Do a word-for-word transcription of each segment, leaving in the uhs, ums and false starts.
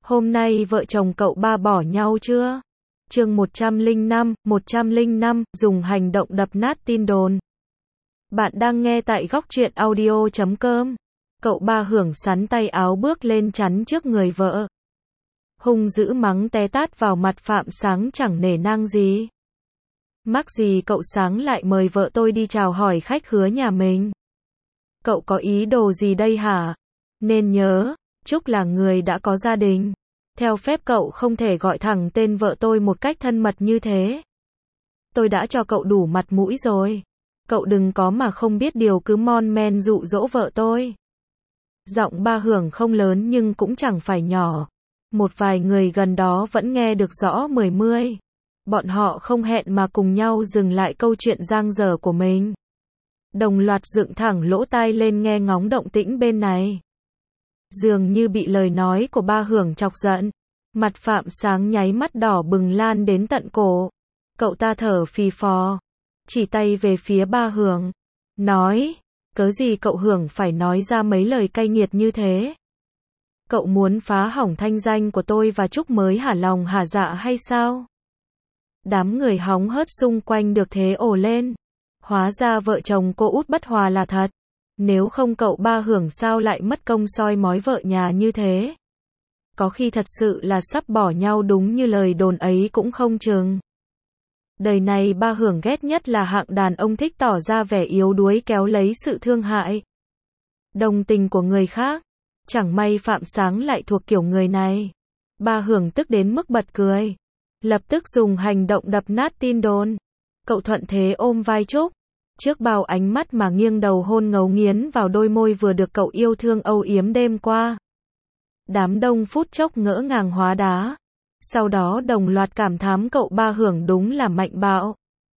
Hôm nay vợ chồng cậu ba bỏ nhau chưa? Chương một trăm lẻ năm, một trăm lẻ năm, dùng hành động đập nát tin đồn. Bạn đang nghe tại góc truyện audio chấm com. Cậu ba hưởng sắn tay áo bước lên chắn trước người vợ. Hung dữ mắng té tát vào mặt Phạm Sáng chẳng nể nang gì. Mắc gì cậu Sáng lại mời vợ tôi đi chào hỏi khách khứa nhà mình? Cậu có ý đồ gì đây hả? Nên nhớ, Trúc là người đã có gia đình. Theo phép cậu không thể gọi thẳng tên vợ tôi một cách thân mật như thế. Tôi đã cho cậu đủ mặt mũi rồi. Cậu đừng có mà không biết điều cứ mon men dụ dỗ vợ tôi. Giọng ba Hưởng không lớn nhưng cũng chẳng phải nhỏ. Một vài người gần đó vẫn nghe được rõ mười mươi. Bọn họ không hẹn mà cùng nhau dừng lại câu chuyện giang dở của mình. Đồng loạt dựng thẳng lỗ tai lên nghe ngóng động tĩnh bên này. Dường như bị lời nói của ba Hưởng chọc giận. Mặt Phạm Sáng nháy mắt đỏ bừng lan đến tận cổ. Cậu ta thở phì phò. Chỉ tay về phía ba Hưởng. Nói, cớ gì cậu Hưởng phải nói ra mấy lời cay nghiệt như thế? Cậu muốn phá hỏng thanh danh của tôi và Trúc mới hả lòng hả dạ hay sao? Đám người hóng hớt xung quanh được thế ồ lên. Hóa ra vợ chồng cô út bất hòa là thật. Nếu không cậu ba Hưởng sao lại mất công soi mói vợ nhà như thế? Có khi thật sự là sắp bỏ nhau đúng như lời đồn ấy cũng không chừng. Đời này ba Hưởng ghét nhất là hạng đàn ông thích tỏ ra vẻ yếu đuối kéo lấy sự thương hại, đồng tình của người khác. Chẳng may Phạm Sáng lại thuộc kiểu người này. Ba Hưởng tức đến mức bật cười. Lập tức dùng hành động đập nát tin đồn. Cậu thuận thế ôm vai Trúc. Trước bao ánh mắt mà nghiêng đầu hôn ngấu nghiến vào đôi môi vừa được cậu yêu thương âu yếm đêm qua. Đám đông phút chốc ngỡ ngàng hóa đá. Sau đó đồng loạt cảm thán cậu ba Hưởng đúng là mạnh bạo.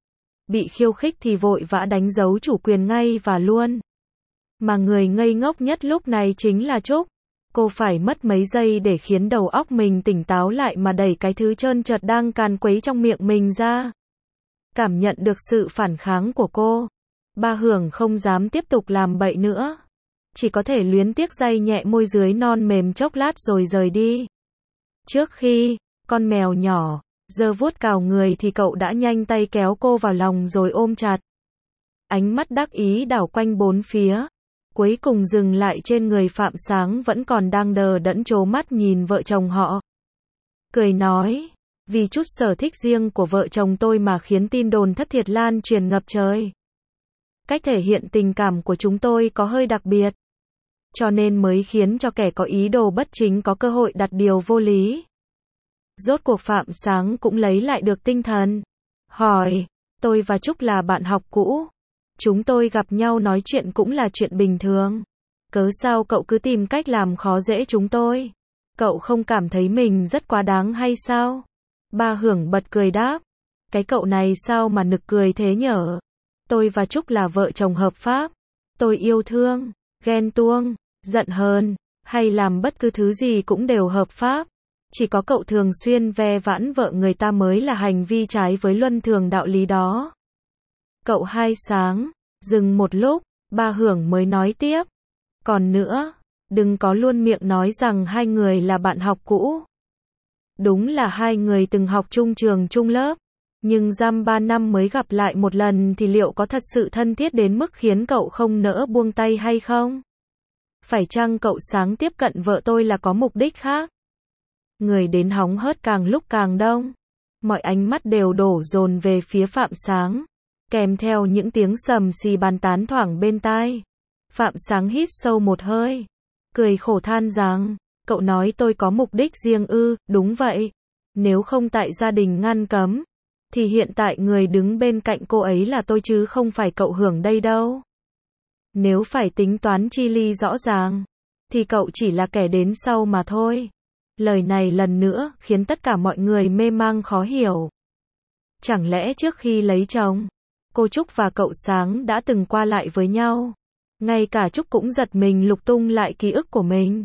Bị khiêu khích thì vội vã đánh dấu chủ quyền ngay và luôn. Mà người ngây ngốc nhất lúc này chính là Trúc. Cô phải mất mấy giây để khiến đầu óc mình tỉnh táo lại mà đẩy cái thứ trơn trượt đang càn quấy trong miệng mình ra. Cảm nhận được sự phản kháng của cô, ba Hưởng không dám tiếp tục làm bậy nữa. Chỉ có thể luyến tiếc day nhẹ môi dưới non mềm chốc lát rồi rời đi. Trước khi, con mèo nhỏ, giơ vuốt cào người thì cậu đã nhanh tay kéo cô vào lòng rồi ôm chặt. Ánh mắt đắc ý đảo quanh bốn phía. Cuối cùng dừng lại trên người Phạm Sáng vẫn còn đang đờ đẫn trố mắt nhìn vợ chồng họ. Cười nói, vì chút sở thích riêng của vợ chồng tôi mà khiến tin đồn thất thiệt lan truyền ngập trời. Cách thể hiện tình cảm của chúng tôi có hơi đặc biệt. Cho nên mới khiến cho kẻ có ý đồ bất chính có cơ hội đặt điều vô lý. Rốt cuộc Phạm Sáng cũng lấy lại được tinh thần. Hỏi, tôi và Trúc là bạn học cũ. Chúng tôi gặp nhau nói chuyện cũng là chuyện bình thường. Cớ sao cậu cứ tìm cách làm khó dễ chúng tôi? Cậu không cảm thấy mình rất quá đáng hay sao? Ba Hưởng bật cười đáp. Cái cậu này sao mà nực cười thế nhở? Tôi và Trúc là vợ chồng hợp pháp. Tôi yêu thương, ghen tuông, giận hờn, hay làm bất cứ thứ gì cũng đều hợp pháp. Chỉ có cậu thường xuyên ve vãn vợ người ta mới là hành vi trái với luân thường đạo lý đó. Cậu hai Sáng, dừng một lúc, ba Hưởng mới nói tiếp. Còn nữa, đừng có luôn miệng nói rằng hai người là bạn học cũ. Đúng là hai người từng học chung trường chung lớp. Nhưng dăm ba năm mới gặp lại một lần thì liệu có thật sự thân thiết đến mức khiến cậu không nỡ buông tay hay không? Phải chăng cậu Sáng tiếp cận vợ tôi là có mục đích khác? Người đến hóng hớt càng lúc càng đông. Mọi ánh mắt đều đổ dồn về phía Phạm Sáng. Kèm theo những tiếng sầm xì bàn tán thoảng bên tai. Phạm Sáng hít sâu một hơi. Cười khổ than rằng, cậu nói tôi có mục đích riêng ư? Đúng vậy. Nếu không tại gia đình ngăn cấm, thì hiện tại người đứng bên cạnh cô ấy là tôi chứ không phải cậu Hưởng đây đâu. Nếu phải tính toán chi ly rõ ràng, thì cậu chỉ là kẻ đến sau mà thôi. Lời này lần nữa khiến tất cả mọi người mê mang khó hiểu. Chẳng lẽ trước khi lấy chồng, cô Trúc và cậu Sáng đã từng qua lại với nhau? Ngay cả Trúc cũng giật mình lục tung lại ký ức của mình.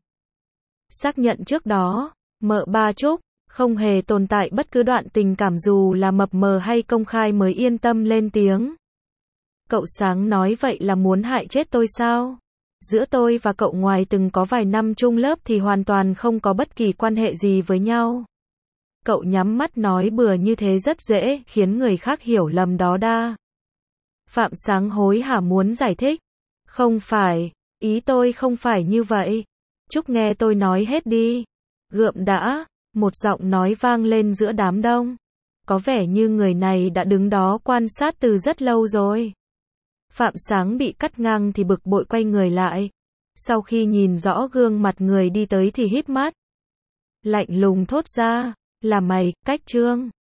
Xác nhận trước đó, mợ ba Trúc không hề tồn tại bất cứ đoạn tình cảm dù là mập mờ hay công khai mới yên tâm lên tiếng. Cậu Sáng nói vậy là muốn hại chết tôi sao? Giữa tôi và cậu ngoài từng có vài năm chung lớp thì hoàn toàn không có bất kỳ quan hệ gì với nhau. Cậu nhắm mắt nói bừa như thế rất dễ, khiến người khác hiểu lầm đó đa. Phạm Sáng hối hả muốn giải thích. Không phải, ý tôi không phải như vậy. Trúc nghe tôi nói hết đi. Gượm đã, một giọng nói vang lên giữa đám đông. Có vẻ như người này đã đứng đó quan sát từ rất lâu rồi. Phạm Sáng bị cắt ngang thì bực bội quay người lại. Sau khi nhìn rõ gương mặt người đi tới thì híp mắt. Lạnh lùng thốt ra, là mày, Cách Trương.